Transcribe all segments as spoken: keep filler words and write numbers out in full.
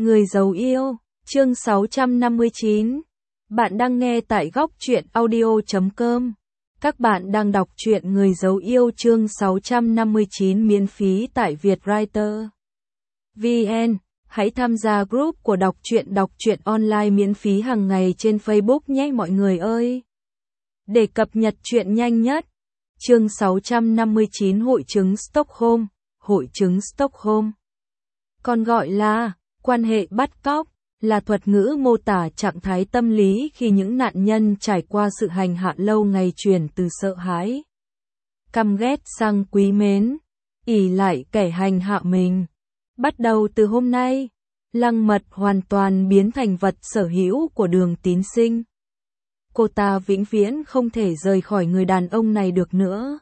Người giàu yêu, chương sáu trăm năm mươi chín. Bạn đang nghe tại góc truyện audio chấm com. Các bạn đang đọc truyện Người giàu yêu chương sáu trăm năm mươi chín miễn phí tại Vietwriter. vê en. Hãy tham gia group của đọc truyện đọc truyện online miễn phí hàng ngày trên Facebook nhé mọi người ơi. Để cập nhật truyện nhanh nhất. Chương sáu trăm năm mươi chín Hội chứng Stockholm. Hội chứng Stockholm, còn gọi là quan hệ bắt cóc, là thuật ngữ mô tả trạng thái tâm lý khi những nạn nhân trải qua sự hành hạ lâu ngày chuyển từ sợ hãi, căm ghét sang quý mến, ỷ lại kẻ hành hạ mình. Bắt đầu từ hôm nay, Lăng Mật hoàn toàn biến thành vật sở hữu của Đường Tín Sinh. Cô ta vĩnh viễn không thể rời khỏi người đàn ông này được nữa.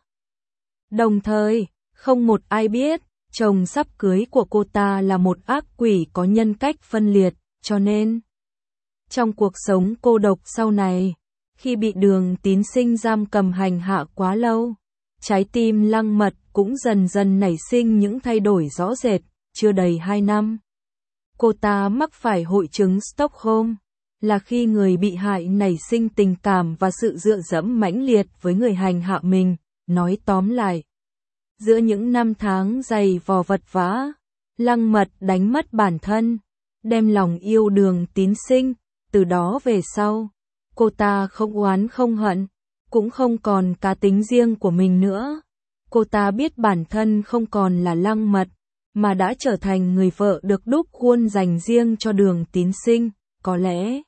Đồng thời, không một ai biết, chồng sắp cưới của cô ta là một ác quỷ có nhân cách phân liệt, cho nên trong cuộc sống cô độc sau này, khi bị Đường Tín Sinh giam cầm hành hạ quá lâu, trái tim Lăng Mật cũng dần dần nảy sinh những thay đổi rõ rệt. Chưa đầy hai năm, cô ta mắc phải hội chứng Stockholm, là khi người bị hại nảy sinh tình cảm và sự dựa dẫm mãnh liệt với người hành hạ mình. Nói tóm lại, giữa những năm tháng dày vò vật vã, Lăng Mật đánh mất bản thân, đem lòng yêu Đường Tín Sinh. Từ đó về sau, cô ta không oán không hận, cũng không còn cá tính riêng của mình nữa. Cô ta biết bản thân không còn là Lăng Mật, mà đã trở thành người vợ được đúc khuôn dành riêng cho Đường Tín Sinh. Có lẽ,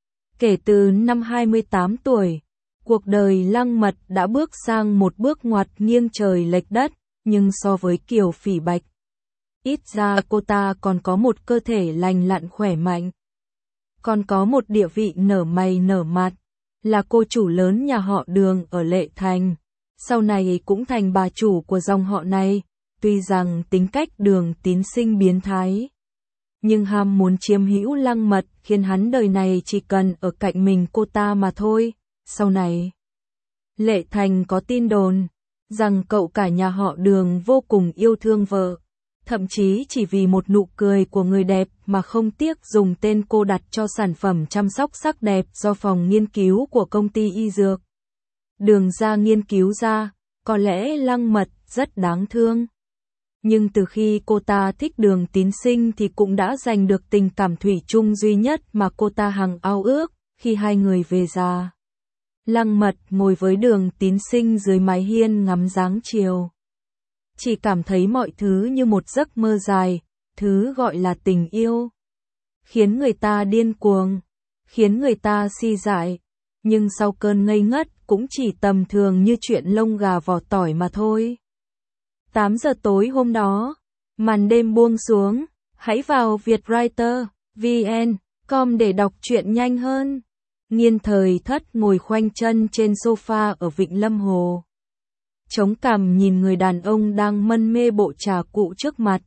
kể từ năm hai mươi tám tuổi, cuộc đời Lăng Mật đã bước sang một bước ngoặt nghiêng trời lệch đất, nhưng so với Kiều Phỉ Bạch, ít ra cô ta còn có một cơ thể lành lặn khỏe mạnh, còn có một địa vị nở mày nở mặt, là cô chủ lớn nhà họ Đường ở Lệ Thành, sau này cũng thành bà chủ của dòng họ này. Tuy rằng tính cách Đường Tín Sinh biến thái, nhưng ham muốn chiếm hữu Lăng Mật khiến hắn đời này chỉ cần ở cạnh mình cô ta mà thôi. Sau này, Lệ Thành có tin đồn rằng cậu cả nhà họ Đường vô cùng yêu thương vợ, thậm chí chỉ vì một nụ cười của người đẹp mà không tiếc dùng tên cô đặt cho sản phẩm chăm sóc sắc đẹp do phòng nghiên cứu của công ty y dược Đường ra nghiên cứu ra. Có lẽ Lăng Mật rất đáng thương, nhưng từ khi cô ta thích Đường Tín Sinh thì cũng đã giành được tình cảm thủy chung duy nhất mà cô ta hằng ao ước. Khi hai người về già, Lăng Mật ngồi với Đường Tín Sinh dưới mái hiên ngắm dáng chiều, chỉ cảm thấy mọi thứ như một giấc mơ dài. Thứ gọi là tình yêu khiến người ta điên cuồng, khiến người ta si dại, nhưng sau cơn ngây ngất cũng chỉ tầm thường như chuyện lông gà vỏ tỏi mà thôi. tám giờ tối hôm đó, màn đêm buông xuống. Hãy vào Vietwriter, vn, com để đọc truyện nhanh hơn. Nghiên Thời Thất ngồi khoanh chân trên sofa ở Vịnh Lâm Hồ, chống cằm nhìn người đàn ông đang mân mê bộ trà cụ trước mặt.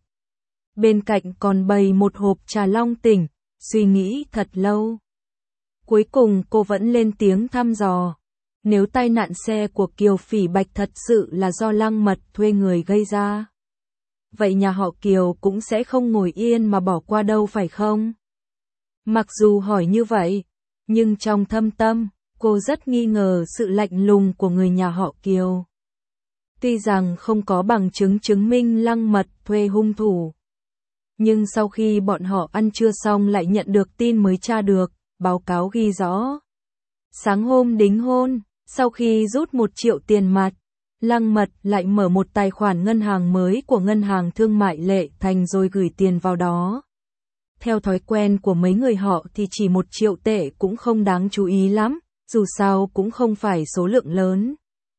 Bên cạnh còn bày một hộp trà long tỉnh, suy nghĩ thật lâu. Cuối cùng cô vẫn lên tiếng thăm dò. Nếu tai nạn xe của Kiều Phỉ Bạch thật sự là do Lăng Mật thuê người gây ra, vậy nhà họ Kiều cũng sẽ không ngồi yên mà bỏ qua đâu phải không? Mặc dù hỏi như vậy, nhưng trong thâm tâm, cô rất nghi ngờ sự lạnh lùng của người nhà họ Kiều. Tuy rằng không có bằng chứng chứng minh Lăng Mật thuê hung thủ, nhưng sau khi bọn họ ăn trưa xong lại nhận được tin mới tra được, báo cáo ghi rõ. Sáng hôm đính hôn, sau khi rút một triệu tiền mặt, Lăng Mật lại mở một tài khoản ngân hàng mới của Ngân hàng Thương mại Lệ Thành rồi gửi tiền vào đó. Theo thói quen của mấy người họ thì chỉ một triệu tệ cũng không đáng chú ý lắm, dù sao cũng không phải số lượng lớn.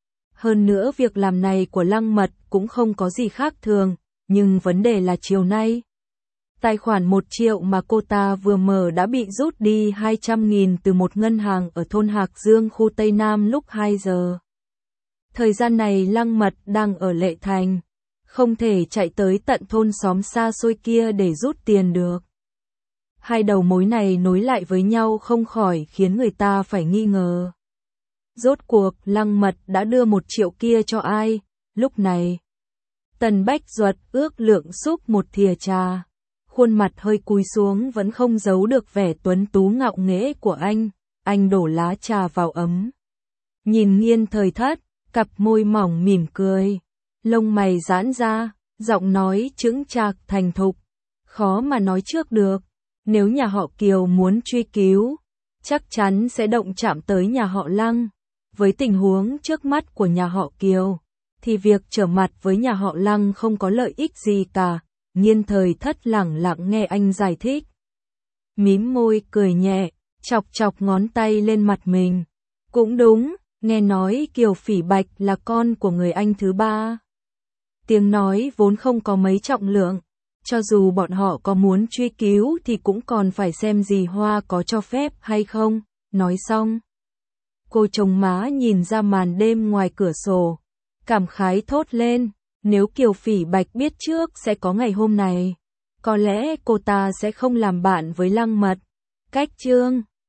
Hơn nữa việc làm này của Lăng Mật cũng không có gì khác thường, nhưng vấn đề là chiều nay, tài khoản một triệu mà cô ta vừa mở đã bị rút đi hai trăm nghìn từ một ngân hàng ở thôn Hạc Dương khu Tây Nam lúc hai giờ. Thời gian này Lăng Mật đang ở Lệ Thành, không thể chạy tới tận thôn xóm xa xôi kia để rút tiền được. Hai đầu mối này nối lại với nhau không khỏi khiến người ta phải nghi ngờ. Rốt cuộc Lăng Mật đã đưa một triệu kia cho ai? Lúc này, Tần Bách Duật ước lượng xúc một thìa trà, khuôn mặt hơi cúi xuống vẫn không giấu được vẻ tuấn tú ngạo nghễ của anh. Anh đổ lá trà vào ấm. Nhìn Nghiên Thời Thất, cặp môi mỏng mỉm cười. Lông mày giãn ra, giọng nói chững chạc thành thục. Khó mà nói trước được. Nếu nhà họ Kiều muốn truy cứu, chắc chắn sẽ động chạm tới nhà họ Lăng. Với tình huống trước mắt của nhà họ Kiều, thì việc trở mặt với nhà họ Lăng không có lợi ích gì cả. Nghiên Thời Thất lẳng lặng nghe anh giải thích. Mím môi cười nhẹ, chọc chọc ngón tay lên mặt mình. Cũng đúng, nghe nói Kiều Phỉ Bạch là con của người anh thứ ba. Tiếng nói vốn không có mấy trọng lượng. Cho dù bọn họ có muốn truy cứu thì cũng còn phải xem dì Hoa có cho phép hay không. Nói xong, cô chồng má nhìn ra màn đêm ngoài cửa sổ, cảm khái thốt lên, nếu Kiều Phỉ Bạch biết trước sẽ có ngày hôm này, có lẽ cô ta sẽ không làm bạn với Lăng Mật. Cách chương